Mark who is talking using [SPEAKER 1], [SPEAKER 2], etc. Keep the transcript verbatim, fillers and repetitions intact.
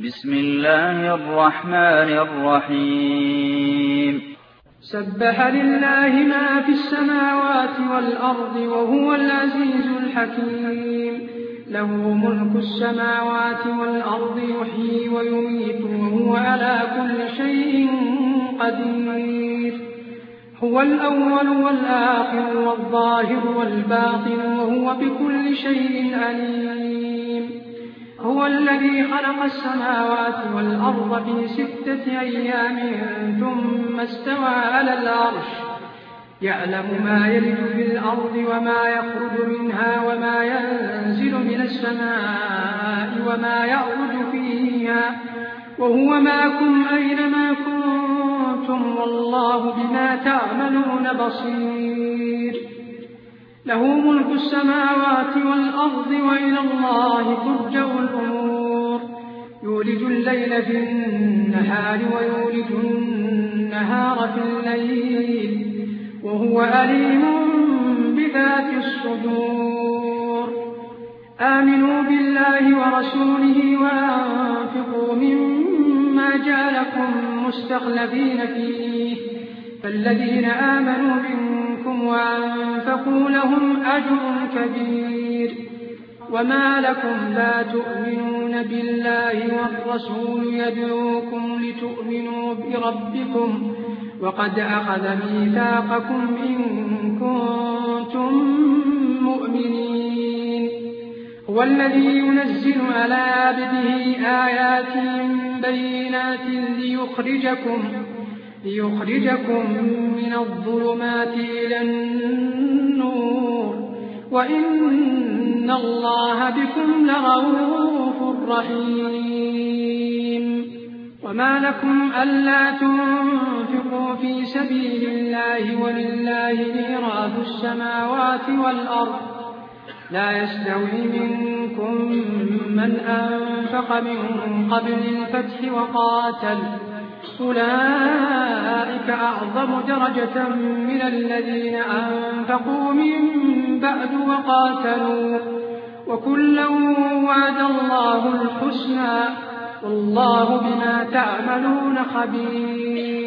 [SPEAKER 1] بسم الله الرحمن الرحيم
[SPEAKER 2] سبح لله ما في السماوات والأرض وهو العزيز الحكيم له ملك السماوات والأرض يحيي ويميت وهو على كل شيء قدير هو الأول والآخر والظاهر والباطن وهو بكل شيء عليم هو الذي خلق السماوات والأرض في ستة أيام ثم استوى على العرش يعلم ما يلج في الأرض وما يخرج منها وما ينزل من السماء وما يعرج فيها وهو معكم أينما كنتم والله بما تعملون بصير له ملك السماوات والأرض وإلى الله ترجع الأمور يولج الليل في النهار ويولج النهار في الليل وهو عليم بذات الصدور آمنوا بالله ورسوله وأنفقوا مما جعلكم مستخلفين فيه فالذين آمنوا منكم وأنفقوا لهم أجر كبير وما لكم لا تؤمنون بالله والرسول يدعوكم لتؤمنوا بربكم وقد أخذ ميثاقكم إن كنتم مؤمنين هو الذي ينزل على عبده آيات بينات ليخرجكم ليخرجكم من الظلمات إلى النور وإن الله بكم لرؤوف رحيم وما لكم ألا تنفقوا في سبيل الله ولله ميراث السماوات والأرض لا يستوي منكم من أنفق من قبل الفتح وقاتل أولئك أعظم درجة من الذين أنفقوا من بعد وقاتلوا وكلا وعد الله الحسنى والله بما تعملون خبير